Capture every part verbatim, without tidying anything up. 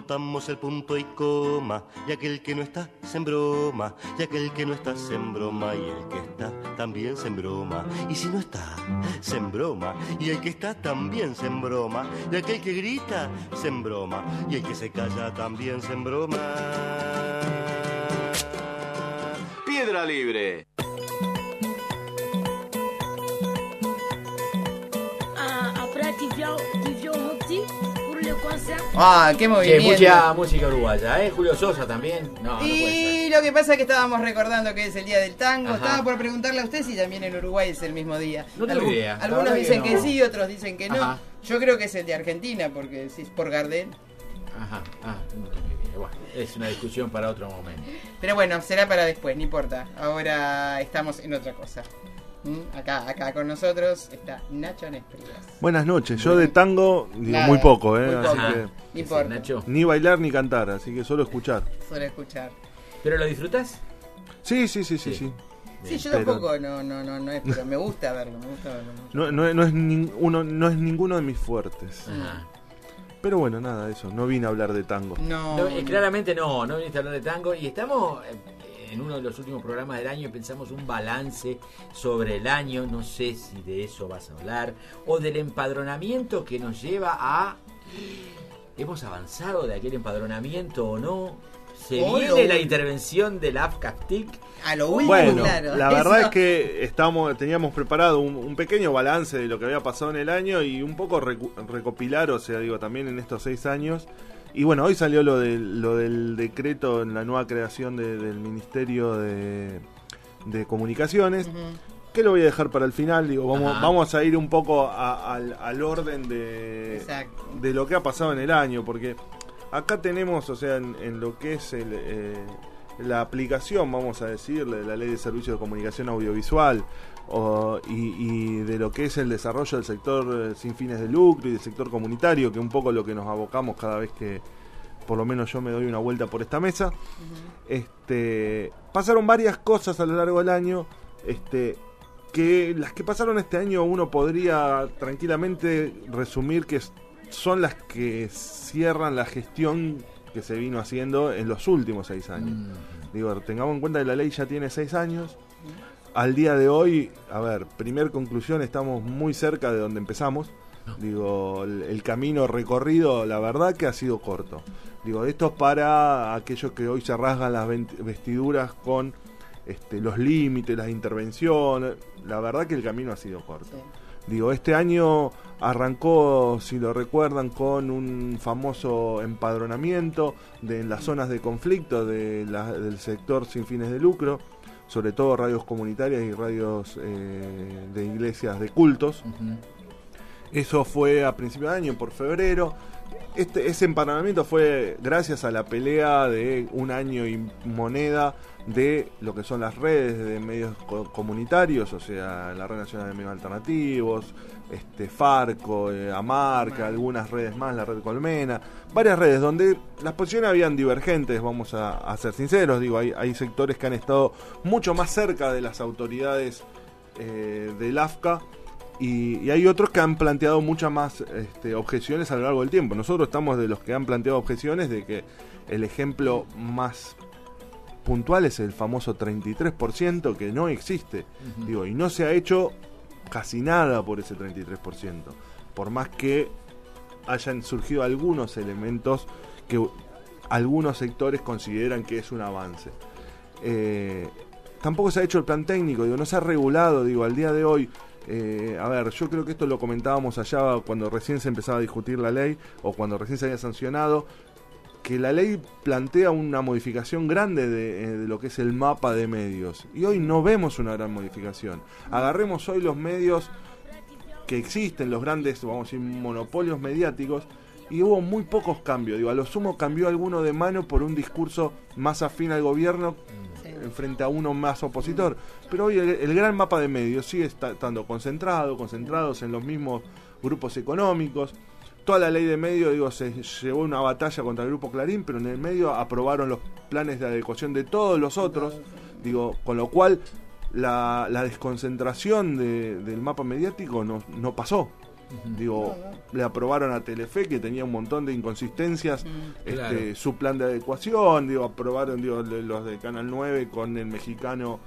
contamos el punto y coma, y aquel que no está se embroma, y aquel que no está se embroma, y el que está también se embroma, y si no está se embroma, y el que está también se embroma, y aquel que grita se embroma, y el que se calla también se embroma. Piedra Libre. Ah, qué movimiento. Che, mucha música uruguaya, ¿eh? Julio Sosa también. No, y no lo que pasa es que estábamos recordando que es el día del tango. Ajá. Estaba por preguntarle a usted si también en Uruguay es el mismo día. No tengo Algun- idea. Algunos dicen que, que no. sí, otros dicen que no. Ajá. Yo creo que es el de Argentina, porque si es por Gardel. Ajá, ah, no tengo idea. Bueno, es una discusión para otro momento. Pero bueno, será para después, no importa. Ahora estamos en otra cosa. ¿Mm? Acá, acá con nosotros está Nacho Nesprías. Buenas noches, yo de tango digo Nada, muy poco, ¿eh? muy Así poco. que No importa. Nacho. ni bailar ni cantar, así que solo escuchar. Suelo escuchar. ¿Pero lo disfrutas? Sí, sí, sí, sí, Sí. sí. Sí, yo Pero- tampoco, no, no, no, no es, pero me gusta verlo, me gusta verlo mucho. No, no, no es nin- uno, no es ninguno de mis fuertes. Ajá. Pero bueno, nada, eso. No vine a hablar de tango. No, No, eh, claramente no, no viniste a hablar de tango y estamos eh, en uno de los últimos programas del año y pensamos un balance sobre el año, no sé si de eso vas a hablar, o del empadronamiento que nos lleva a... ¿Hemos avanzado de aquel empadronamiento o no? ¿Se O viene lo- la intervención del AFCAPTIC? a lo último, Bueno, claro. la verdad Eso- es que estamos, teníamos preparado un, un pequeño balance de lo que había pasado en el año y un poco recu- recopilar, o sea, digo, también en estos seis años. Y bueno, hoy salió lo, de, lo del decreto en la nueva creación de- del Ministerio de, de Comunicaciones, Ujú. que lo voy a dejar para el final. Digo, vamos, Ajá. vamos a ir un poco a- al, al orden de, Exacto. de lo que ha pasado en el año, porque acá tenemos, o sea, en, en lo que es el, eh, la aplicación, vamos a decir, de la Ley de Servicios de Comunicación Audiovisual o- y, y de lo que es el desarrollo del sector eh, sin fines de lucro y del sector comunitario, que un poco lo que nos abocamos cada vez que por lo menos yo me doy una vuelta por esta mesa. Este, pasaron varias cosas a lo largo del año, este, que las que pasaron este año uno podría tranquilamente resumir que s- son las que cierran la gestión que se vino haciendo en los últimos seis años. Mm. Digo, tengamos en cuenta que la ley ya tiene seis años. Al día de hoy, a ver, primer conclusión, estamos muy cerca de donde empezamos. Digo, el, el camino recorrido, la verdad que ha sido corto. Digo, esto es para aquellos que hoy se rasgan las vent- vestiduras con este, los límites, las intervenciones. La verdad que el camino ha sido corto. Sí. Digo, este año arrancó, si lo recuerdan, con un famoso empadronamiento de, en las zonas de conflicto de la- del sector sin fines de lucro, sobre todo radios comunitarias y radios eh, de iglesias de cultos. Ujú. Eso fue a principios de año, por febrero. Este, ese empadronamiento fue gracias a la pelea de un año y moneda de lo que son las redes de medios co- comunitarios, o sea, la Red Nacional de Medios Alternativos, este Farco, eh, Amarca, algunas redes más, la Red Colmena, varias redes donde las posiciones habían divergentes, vamos a, a ser sinceros, digo, hay, hay sectores que han estado mucho más cerca de las autoridades eh, del AFCA. Y, y hay otros que han planteado muchas más este, objeciones a lo largo del tiempo. Nosotros estamos de los que han planteado objeciones de que el ejemplo más puntual es el famoso treinta y tres por ciento que no existe. Ujú. Digo, y no se ha hecho casi nada por ese treinta y tres por ciento. Por más que hayan surgido algunos elementos que algunos sectores consideran que es un avance. Eh, tampoco se ha hecho el plan técnico, digo, no se ha regulado, digo, al día de hoy. Eh, a ver, yo creo que esto lo comentábamos allá cuando recién se empezaba a discutir la ley o cuando recién se había sancionado, que la ley plantea una modificación grande de, eh, de lo que es el mapa de medios y hoy no vemos una gran modificación. Agarremos hoy los medios que existen, los grandes, vamos a decir, monopolios mediáticos, y hubo muy pocos cambios. Digo, a lo sumo cambió alguno de mano por un discurso más afín al gobierno Sí. frente a uno más opositor, pero hoy el, el gran mapa de medios sigue está- estando concentrado, concentrados en los mismos grupos económicos. Toda la ley de medios, digo, se llevó una batalla contra el grupo Clarín, pero en el medio aprobaron los planes de adecuación de todos los otros, digo, con lo cual la, la desconcentración de- del mapa mediático no, no pasó. Uh-huh. Digo, No, no. le aprobaron a Telefe, que tenía un montón de inconsistencias, Mm. este, Claro. su plan de adecuación. Digo, aprobaron digo, le- los de Canal nueve con el mexicano,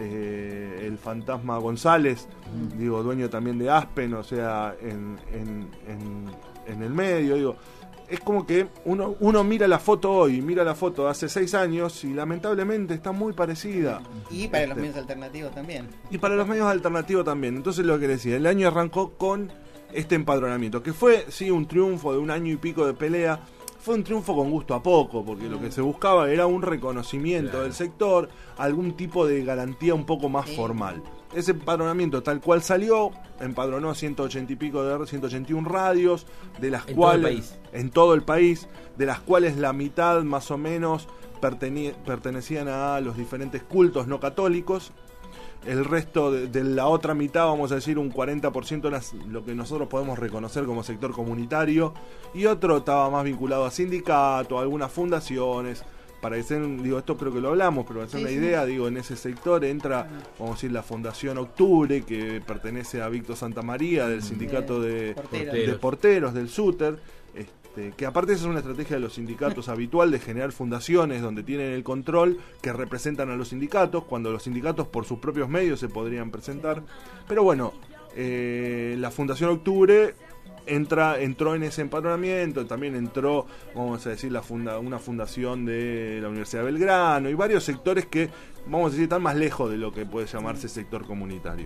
eh, el Fantasma González, Mm. digo, dueño también de Aspen, o sea, en, en, en, en el medio, digo. Es como que uno, uno mira la foto hoy, mira la foto de hace seis años y lamentablemente está muy parecida. Y para los Este. medios alternativos también. Y para los medios alternativos también. Entonces lo que decía, el año arrancó con este empadronamiento, que fue, sí, un triunfo de un año y pico de pelea. Fue un triunfo con gusto a poco, porque lo que se buscaba era un reconocimiento Claro. del sector, algún tipo de garantía un poco más Sí. formal. Ese empadronamiento tal cual salió, empadronó ciento ochenta y pico de ciento ochenta y uno radios, de las En cuales todo el país. en todo el país, de las cuales la mitad más o menos perteni- pertenecían a los diferentes cultos no católicos. El resto de, de la otra mitad, vamos a decir un cuarenta por ciento, era lo que nosotros podemos reconocer como sector comunitario, y otro estaba más vinculado a sindicatos, a algunas fundaciones. Para que sean, digo, esto creo que lo hablamos, pero para hacer Sí, una sí. idea, digo, en ese sector entra, vamos a decir, la Fundación Octubre, que pertenece a Víctor Santamaría, del sindicato de, Porteros. de porteros del SUTER, este, que aparte esa es una estrategia de los sindicatos habitual de generar fundaciones donde tienen el control, que representan a los sindicatos, cuando los sindicatos por sus propios medios se podrían presentar. Pero bueno, eh, la Fundación Octubre entra entró en ese empadronamiento, también entró, vamos a decir, la funda, una fundación de la Universidad de Belgrano y varios sectores que, vamos a decir, están más lejos de lo que puede llamarse sector comunitario.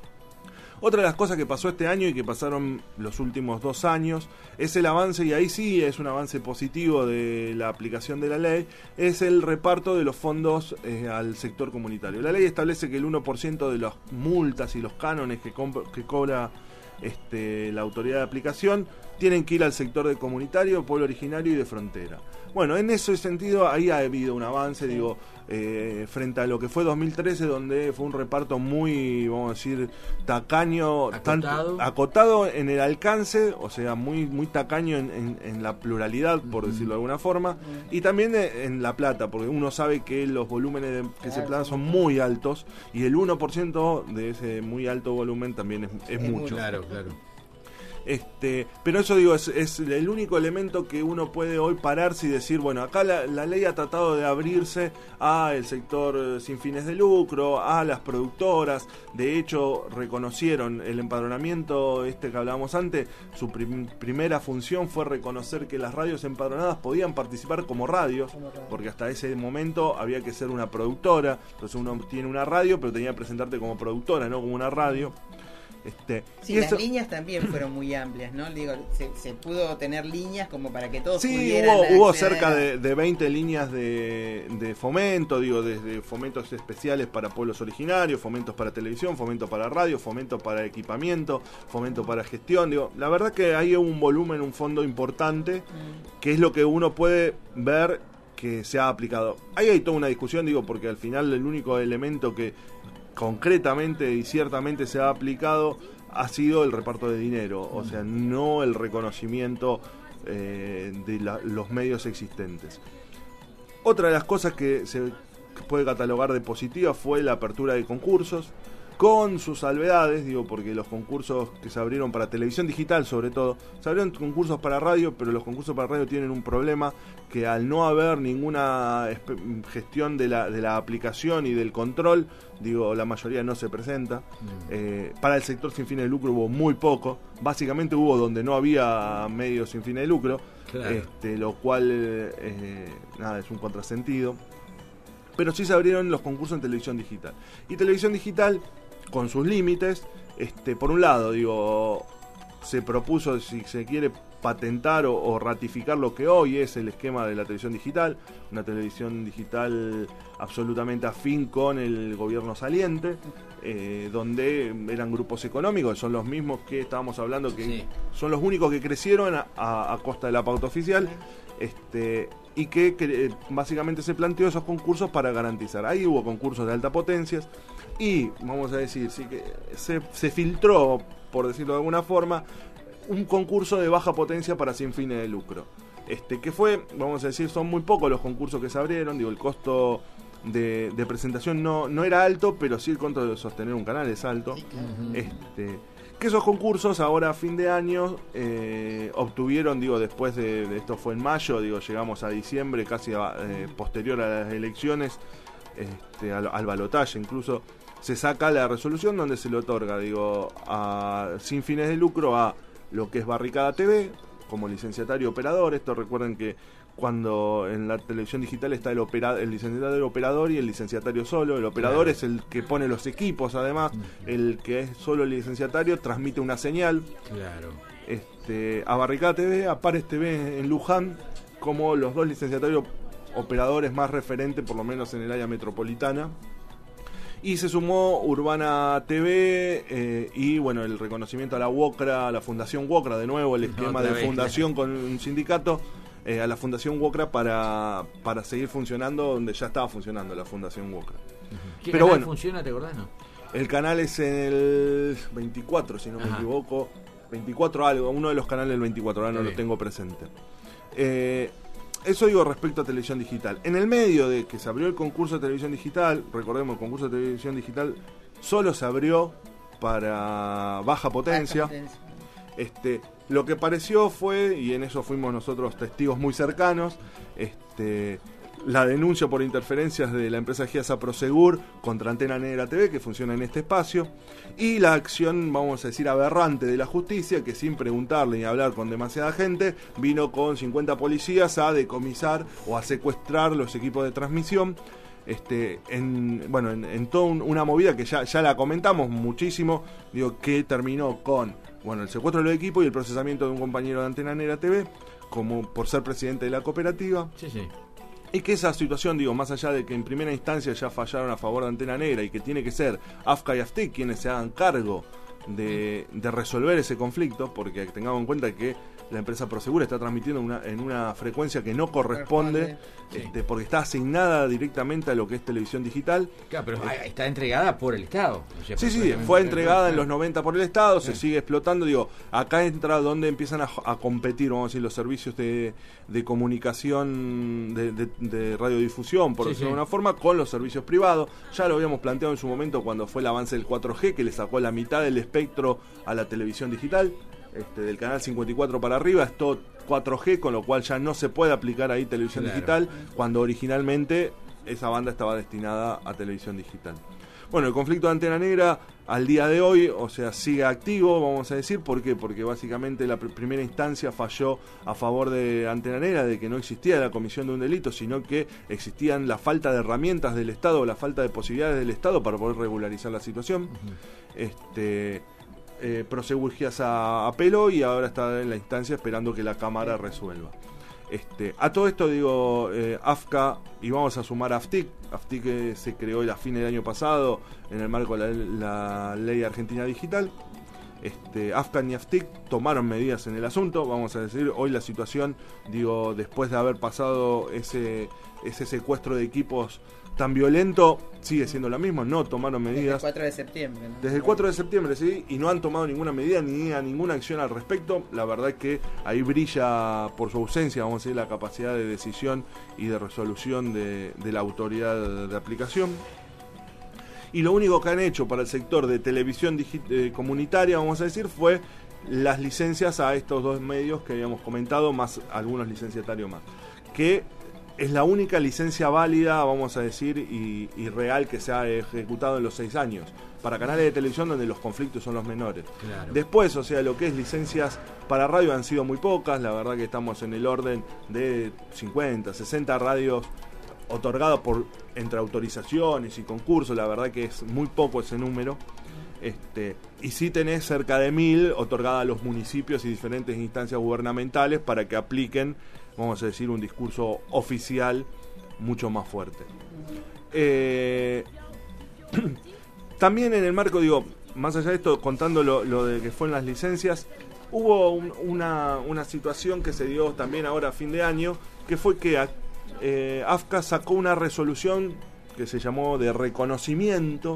Otra de las cosas que pasó este año y que pasaron los últimos dos años es el avance, y ahí sí es un avance positivo de la aplicación de la ley, es el reparto de los fondos eh, al sector comunitario. La ley establece que el uno por ciento de las multas y los cánones que, comp- que cobra este, la autoridad de aplicación tienen que ir al sector de comunitario, pueblo originario y de frontera. Bueno, en ese sentido ahí ha habido un avance, digo, eh, frente a lo que fue dos mil trece, donde fue un reparto muy, vamos a decir, tacaño, Acotado. tanto, acotado en el alcance, o sea, muy muy tacaño en, en, en la pluralidad, por decirlo de alguna forma, y también en la plata, porque uno sabe que los volúmenes de- que se Claro, planan sí. son muy altos, y el uno por ciento de ese muy alto volumen también es, es Es mucho. mucho. Claro, claro. Este, pero eso digo, es, es el único elemento que uno puede hoy pararse y decir, bueno, acá la, la ley ha tratado de abrirse a el sector eh, sin fines de lucro, a las productoras. De hecho, reconocieron el empadronamiento este que hablábamos antes, su prim- primera función fue reconocer que las radios empadronadas podían participar como radios, Como radio. porque hasta ese momento había que ser una productora. Entonces uno tiene una radio, pero tenía que presentarte como productora, no como una radio. Este, Sí, y las eso- líneas también fueron muy amplias, ¿no? Digo, se, se pudo tener líneas como para que todos Sí, pudieran hubo, hubo acceder cerca a- de, de veinte líneas de, de fomento, digo, desde fomentos especiales para pueblos originarios, fomentos para televisión, fomento para radio, fomento para equipamiento, fomento para gestión, digo, la verdad que hay un volumen, un fondo importante, Mm. que es lo que uno puede ver que se ha aplicado. Ahí hay toda una discusión, digo, porque al final el único elemento que concretamente y ciertamente se ha aplicado ha sido el reparto de dinero, o sea, no el reconocimiento eh, de la- los medios existentes. Otra de las cosas que se puede catalogar de positiva fue la apertura de concursos, con sus salvedades, digo, porque los concursos que se abrieron para televisión digital, sobre todo, se abrieron concursos para radio, pero los concursos para radio tienen un problema, que al no haber ninguna espe- gestión de la, de la aplicación y del control, digo, la mayoría no se presenta. Eh, para el sector sin fines de lucro hubo muy poco, básicamente hubo donde no había medios sin fines de lucro, Claro. este, lo cual, eh, nada, es un contrasentido. Pero sí se abrieron los concursos en televisión digital. Y televisión digital, con sus límites, este, por un lado, digo, se propuso, si se quiere, patentar o, o ratificar lo que hoy es el esquema de la televisión digital, una televisión digital absolutamente afín con el gobierno saliente, eh, donde eran grupos económicos, son los mismos que estábamos hablando, que Sí. son los únicos que crecieron a, a- a costa de la pauta oficial, este, y que, que, eh, básicamente se planteó esos concursos para garantizar. Ahí hubo concursos de alta potencias y, vamos a decir, sí que se, se filtró, por decirlo de alguna forma, un concurso de baja potencia para sin fines de lucro. Este, que fue, vamos a decir, son muy pocos los concursos que se abrieron, digo, el costo de, de presentación no, no era alto, pero sí el costo de sostener un canal es alto. Sí, claro. Ujú. Este, Que esos concursos ahora a fin de año eh, obtuvieron, digo, después de, de esto fue en mayo, digo, llegamos a diciembre, casi a, eh, posterior a las elecciones, este, al, al balotaje incluso, se saca la resolución donde se le otorga, digo, a, sin fines de lucro a lo que es Barricada T V, como licenciatario operador. Esto recuerden que cuando en la televisión digital está el, opera, el licenciatario operador y el licenciatario solo. El operador, claro, es el que pone los equipos, además. El que es solo el licenciatario transmite una señal. Claro. Este, a Barricada T V, a Pares T V en Luján, como los dos licenciatarios operadores más referentes, por lo menos en el área metropolitana. Y se sumó Urbana T V eh, y bueno, el reconocimiento a la UOCRA, a la Fundación UOCRA, de nuevo el esquema de vez, fundación, claro, con un sindicato, eh, a la Fundación UOCRA para, para seguir funcionando donde ya estaba funcionando la Fundación UOCRA. ¿Qué Pero canal bueno, funciona, te acordás, no? El canal es en el veinticuatro, si no me Ajá. equivoco, veinticuatro algo, uno de los canales del veinticuatro, ahora no lo tengo presente. Eh... Eso digo respecto a televisión digital. En el medio de que se abrió el concurso de televisión digital, recordemos, el concurso de televisión digital solo se abrió para baja potencia. Baja potencia. Este, lo que pareció fue, y en eso fuimos nosotros testigos muy cercanos, este, la denuncia por interferencias de la empresa Giasa Prosegur contra Antena Negra T V, que funciona en este espacio, y la acción, vamos a decir, aberrante de la justicia, que sin preguntarle ni hablar con demasiada gente, vino con cincuenta policías a decomisar o a secuestrar los equipos de transmisión. Este, en, bueno, en, en toda un, una movida que ya, ya la comentamos muchísimo, digo, que terminó con, bueno, el secuestro de los equipos y el procesamiento de un compañero de Antena Negra T V, como por ser presidente de la cooperativa. Sí, sí. Y que esa situación, digo, más allá de que en primera instancia ya fallaron a favor de Antena Negra y que tiene que ser AFCA y AFTIC quienes se hagan cargo de, de resolver ese conflicto, porque tengamos en cuenta que la empresa Prosegur está transmitiendo una, en una frecuencia que no corresponde, sí, este, porque está asignada directamente a lo que es televisión digital. Claro, pero eh, está entregada por el Estado. O sea, sí, sí, fue entregada en los noventa por el Estado, sí, se sigue explotando. Digo, acá entra donde empiezan a, a competir, vamos a decir, los servicios de, de comunicación, de, de, de radiodifusión, por sí, decirlo sí. de una forma, con los servicios privados. Ya lo habíamos planteado en su momento cuando fue el avance del cuatro G, que le sacó la mitad del espectro a la televisión digital. Este, del canal cincuenta y cuatro para arriba es todo cuatro G, con lo cual ya no se puede aplicar ahí televisión claro. digital, cuando originalmente esa banda estaba destinada a televisión digital. Bueno, el conflicto de Antena Negra al día de hoy, o sea, sigue activo, vamos a decir. ¿Por qué? Porque básicamente la pr- primera instancia falló a favor de Antena Negra, de que no existía la comisión de un delito, sino que existían la falta de herramientas del Estado, o la falta de posibilidades del Estado para poder regularizar la situación. Uh-huh. Este... Eh, Prosegur Giasa apeló y ahora está en la instancia esperando que la Cámara resuelva. Este, a todo esto digo, eh, AFCA, y vamos a sumar a AFTIC. AFTIC eh, se creó a fines del año pasado en el marco de la, la Ley Argentina Digital. Este, AFCA y AFTIC tomaron medidas en el asunto. Vamos a decir, hoy la situación, digo, después de haber pasado ese, ese secuestro de equipos tan violento, sigue siendo la misma. No tomaron medidas. Desde el cuatro de septiembre, ¿no? Desde el cuatro de septiembre, sí, y no han tomado ninguna medida ni a ninguna acción al respecto. La verdad es que ahí brilla por su ausencia, vamos a decir, la capacidad de decisión y de resolución de, de la autoridad de aplicación. Y lo único que han hecho para el sector de televisión digi- eh, comunitaria, vamos a decir, fue las licencias a estos dos medios que habíamos comentado, más algunos licenciatarios más. Que es la única licencia válida, vamos a decir, y, y real que se ha ejecutado en los seis años para canales de televisión donde los conflictos son los menores. Claro. Después, o sea, lo que es licencias para radio han sido muy pocas. La verdad que estamos en el orden de cincuenta, sesenta radios otorgadas por entre autorizaciones y concursos. La verdad que es muy poco ese número. Este, y sí tenés cerca de mil otorgadas a los municipios y diferentes instancias gubernamentales para que apliquen, vamos a decir, un discurso oficial mucho más fuerte. Eh, también en el marco, digo, más allá de esto, contando lo, lo de que fue en las licencias, hubo un, una, una situación que se dio también ahora a fin de año, que fue que eh, AFCA sacó una resolución que se llamó de reconocimiento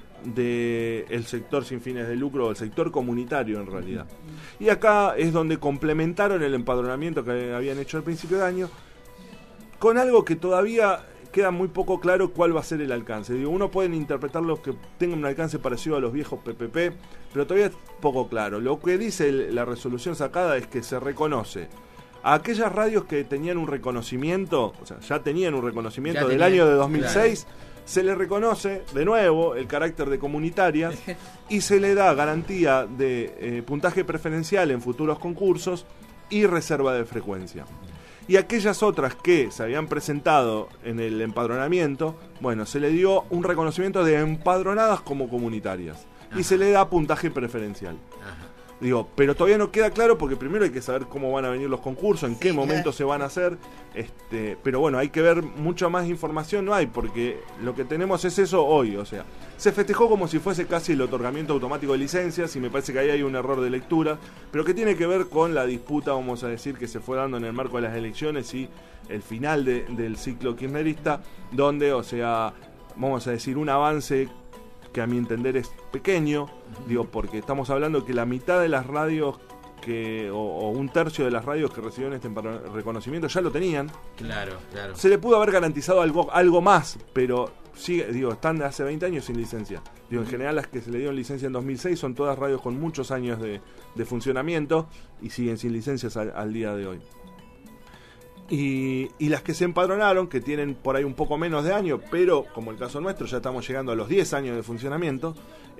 del sector sin fines de lucro, o el sector comunitario en realidad. Y acá es donde complementaron el empadronamiento que habían hecho al principio de año con algo que todavía queda muy poco claro cuál va a ser el alcance. Digo, uno puede interpretarlo que tenga un alcance parecido a los viejos P P P, pero todavía es poco claro. Lo que dice el, la resolución sacada es que se reconoce a aquellas radios que tenían un reconocimiento, o sea, ya tenían un reconocimiento Ya del tenían, año de dos mil seis, claro. Se le reconoce de nuevo el carácter de comunitarias y se le da garantía de eh, puntaje preferencial en futuros concursos y reserva de frecuencia. Y aquellas otras que se habían presentado en el empadronamiento, bueno, se le dio un reconocimiento de empadronadas como comunitarias. Ajá. Y se le da puntaje preferencial. Ajá. Digo, pero todavía no queda claro porque primero hay que saber cómo van a venir los concursos, en sí, qué momento se van a hacer. Este, pero bueno, hay que ver mucha más información, no hay, porque lo que tenemos es eso hoy, o sea, se festejó como si fuese casi el otorgamiento automático de licencias y me parece que ahí hay un error de lectura, pero que tiene que ver con la disputa, vamos a decir, que se fue dando en el marco de las elecciones y el final de, del ciclo kirchnerista, donde, o sea, vamos a decir, un avance que a mi entender es pequeño, uh-huh. digo, porque estamos hablando que la mitad de las radios que o, o un tercio de las radios que recibieron este reconocimiento ya lo tenían. Claro, claro. Se le pudo haber garantizado algo algo más, pero sigue, digo, están de hace veinte años sin licencia. Digo, en general las que se le dieron licencia en dos mil seis son todas radios con muchos años de, de funcionamiento y siguen sin licencias al, al día de hoy. Y, y las que se empadronaron, que tienen por ahí un poco menos de años, pero como el caso nuestro, ya estamos llegando a los diez años de funcionamiento,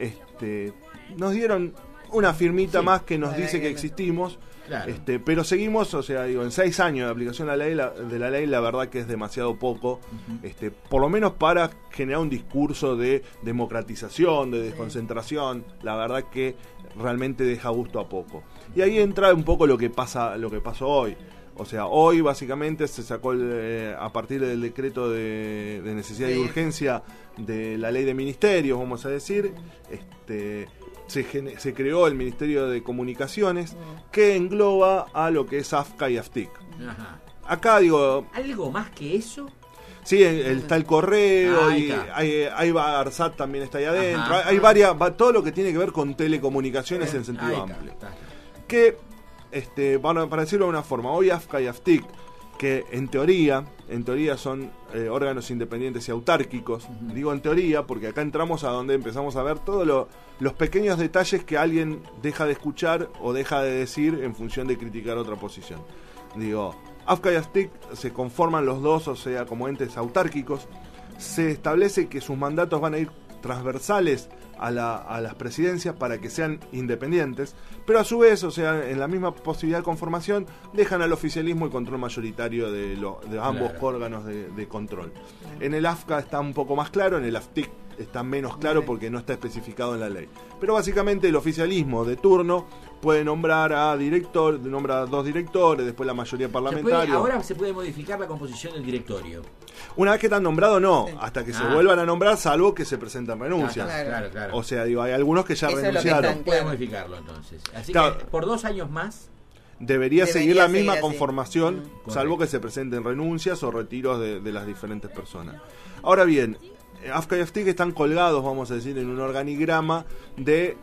este, nos dieron una firmita sí, más que nos dice que existimos, claro. este, pero seguimos, o sea, digo, en seis años de aplicación de la ley, la, de la ley, la verdad que es demasiado poco, uh-huh. este, por lo menos para generar un discurso de democratización, de desconcentración, sí. La verdad que realmente deja gusto a poco. Y ahí entra un poco lo que pasa, lo que pasó hoy. O sea, hoy básicamente se sacó el, eh, a partir del decreto de, de necesidad sí. y urgencia de la ley de ministerios, vamos a decir, este, se, gene, se creó el Ministerio de Comunicaciones que engloba a lo que es AFCA y AFTIC. Ajá. Acá digo... ¿Algo más que eso? Sí, el, el, está el correo, ah, y hay, hay ARSAT también está ahí adentro, Ajá. hay, hay varias, va, todo lo que tiene que ver con telecomunicaciones en sentido amplio. Está, está. Que... Este, para, para decirlo de una forma, hoy AFCA y AFTIC, que en teoría, en teoría son eh, órganos independientes y autárquicos, uh-huh. digo en teoría porque acá entramos a donde empezamos a ver todos lo, los pequeños detalles que alguien deja de escuchar o deja de decir en función de criticar otra posición. Digo, AFCA y AFTIC se conforman los dos, o sea, como entes autárquicos, se establece que sus mandatos van a ir transversales a, la, a las presidencias para que sean independientes, pero a su vez, o sea, en la misma posibilidad de conformación, dejan al oficialismo el control mayoritario de, lo, de ambos claro. órganos de, de control. En el AFCA está un poco más claro, en el AFTIC está menos claro porque no está especificado en la ley. Pero básicamente el oficialismo de turno puede nombrar a director, nombra a dos directores, después la mayoría parlamentaria. Se puede, ahora se puede modificar la composición del directorio. Una vez que están nombrados, no, hasta que ah. se vuelvan a nombrar, salvo que se presenten renuncias. Claro, claro, claro. O sea, digo, hay algunos que ya Eso renunciaron. No puede modificarlo entonces. Así claro. que por dos años más debería, debería seguir la misma seguir conformación, mm. salvo que se presenten renuncias o retiros de, de las diferentes personas. Ahora bien, AFCA y AFTIC están colgados, vamos a decir, en un organigrama de,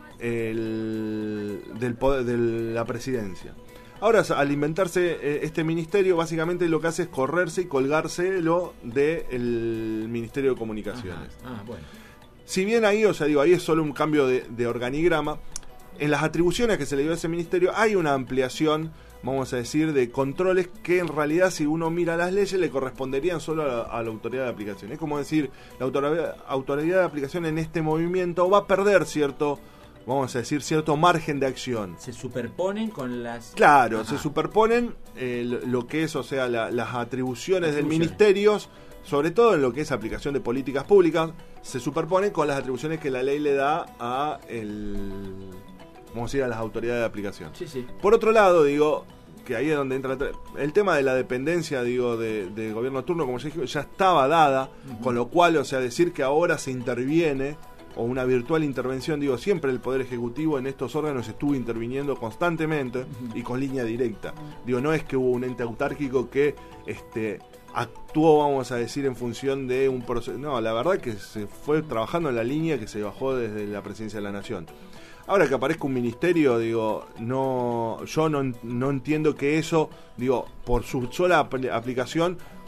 el, del poder, de la presidencia. Ahora, al inventarse eh, este ministerio, básicamente lo que hace es correrse y colgárselo del Ministerio de Comunicaciones. Ajá. Ah, bueno. Si bien ahí, o sea, digo, ahí es solo un cambio de, de organigrama, en las atribuciones que se le dio a ese ministerio hay una ampliación, vamos a decir, de controles que en realidad, si uno mira las leyes, le corresponderían solo a la, a la autoridad de aplicación. Es como decir, la autoridad, autoridad de aplicación en este movimiento va a perder cierto, vamos a decir, cierto margen de acción. Se superponen con las... Claro, Ajá. se superponen eh, lo que es, o sea, la, las atribuciones del ministerio, sobre todo en lo que es aplicación de políticas públicas, se superponen con las atribuciones que la ley le da a el... vamos a decir, a las autoridades de aplicación. Sí, sí. Por otro lado, digo, que ahí es donde entra el tema de la dependencia, digo, de, de gobierno turno, como ya dije, ya estaba dada, uh-huh. con lo cual, o sea, decir que ahora se interviene, o una virtual intervención, digo, siempre el Poder Ejecutivo en estos órganos estuvo interviniendo constantemente uh-huh. y con línea directa. Digo, no es que hubo un ente autárquico que este actuó, vamos a decir, en función de un proceso. No, la verdad que se fue trabajando en la línea que se bajó desde la Presidencia de la Nación. Ahora que aparezca un ministerio, digo, no, yo no, no entiendo que eso, digo, por su sola apl- aplicación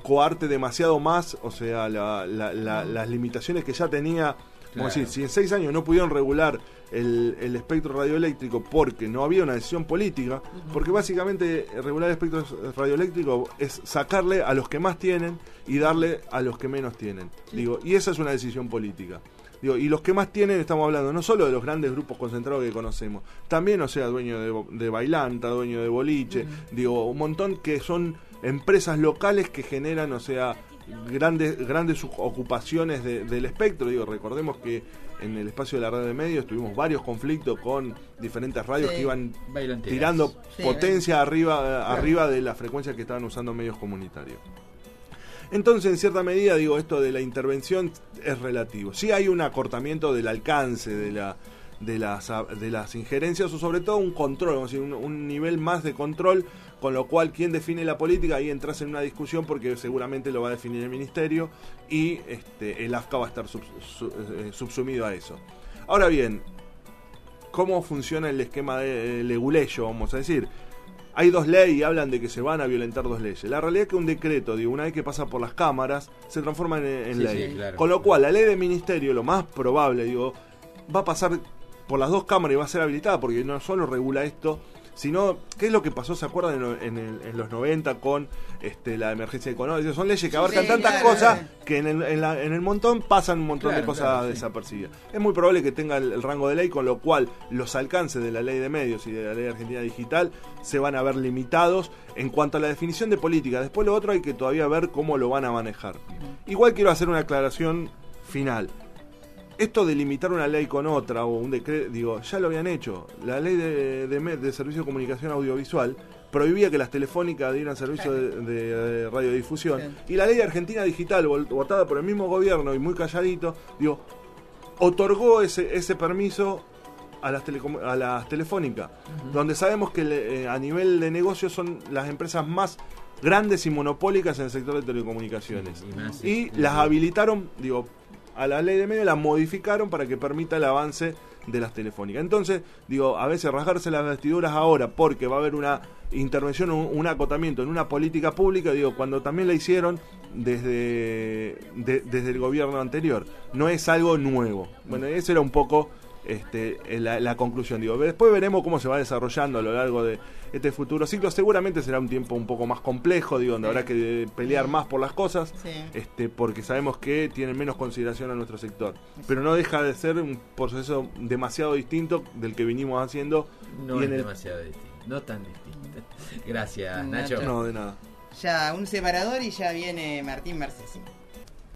coarte demasiado más, o sea, la, la, la, las limitaciones que ya tenía. Como Claro. decir, si en seis años no pudieron regular el, el espectro radioeléctrico porque no había una decisión política, porque básicamente regular el espectro radioeléctrico es sacarle a los que más tienen y darle a los que menos tienen. Digo, y esa es una decisión política. Digo, y los que más tienen, estamos hablando no solo de los grandes grupos concentrados que conocemos, también, o sea, dueño de, de Bailanta, dueño de Boliche, uh-huh. digo, un montón que son empresas locales que generan, o sea, grandes grandes ocupaciones de, del espectro. Digo, recordemos que en el espacio de la red de medios tuvimos varios conflictos con diferentes radios sí. que iban Bailanteras. tirando sí, potencia ven. arriba claro. arriba de la frecuencia que estaban usando medios comunitarios. Entonces, en cierta medida, digo, esto de la intervención es relativo. Sí hay un acortamiento del alcance de la de las de las injerencias, o sobre todo un control, vamos a decir, un, un nivel más de control, con lo cual quien define la política, ahí entras en una discusión porque seguramente lo va a definir el ministerio y este, el AFCA va a estar sub, sub, eh, subsumido a eso. Ahora bien, ¿cómo funciona el esquema de eh, leguleyo, vamos a decir? Hay dos leyes y hablan de que se van a violentar dos leyes. La realidad es que un decreto, digo, una vez que pasa por las cámaras, se transforma en, en sí, ley. Sí, claro. Con lo cual, la ley de ministerio, lo más probable, digo, va a pasar por las dos cámaras y va a ser habilitada, porque no solo regula esto, sino, ¿qué es lo que pasó? ¿Se acuerdan en, en, en los noventa con este, la emergencia económica? Son leyes que abarcan sí, tantas claro, cosas claro. que en el, en, la, en el montón pasan un montón claro, de cosas claro, desapercibidas. Sí. Es muy probable que tenga el, el rango de ley, con lo cual los alcances de la ley de medios y de la ley argentina digital se van a ver limitados en cuanto a la definición de política. Después lo otro hay que todavía ver cómo lo van a manejar. Uh-huh. Igual quiero hacer una aclaración final. Esto de limitar una ley con otra o un decreto, digo, ya lo habían hecho. La ley de, de, de servicio de comunicación audiovisual prohibía que las telefónicas dieran servicio de, de, de radiodifusión. Sí. Y la ley de Argentina Digital, votada por el mismo gobierno y muy calladito, digo, otorgó ese, ese permiso a las, telecom- a las telefónicas, uh-huh. donde sabemos que le, eh, a nivel de negocio son las empresas más grandes y monopólicas en el sector de telecomunicaciones. Sí, y más, y sí. las habilitaron, digo, a la ley de medios la modificaron para que permita el avance de las telefónicas. Entonces, digo, a veces rasgarse las vestiduras ahora porque va a haber una intervención, un, un acotamiento en una política pública, digo, cuando también la hicieron desde, de, desde el gobierno anterior. No es algo nuevo. Bueno, esa era un poco este, la, la conclusión. Digo, después veremos cómo se va desarrollando a lo largo de este futuro ciclo. Seguramente será un tiempo un poco más complejo, digo, donde sí. habrá que pelear más por las cosas, sí. este, porque sabemos que tienen menos consideración a nuestro sector. Pero no deja de ser un proceso demasiado distinto del que vinimos haciendo. No y es en el... demasiado distinto, no tan distinto. Gracias, Nacho. No, de nada. Ya un separador y ya viene Martín Marcesi.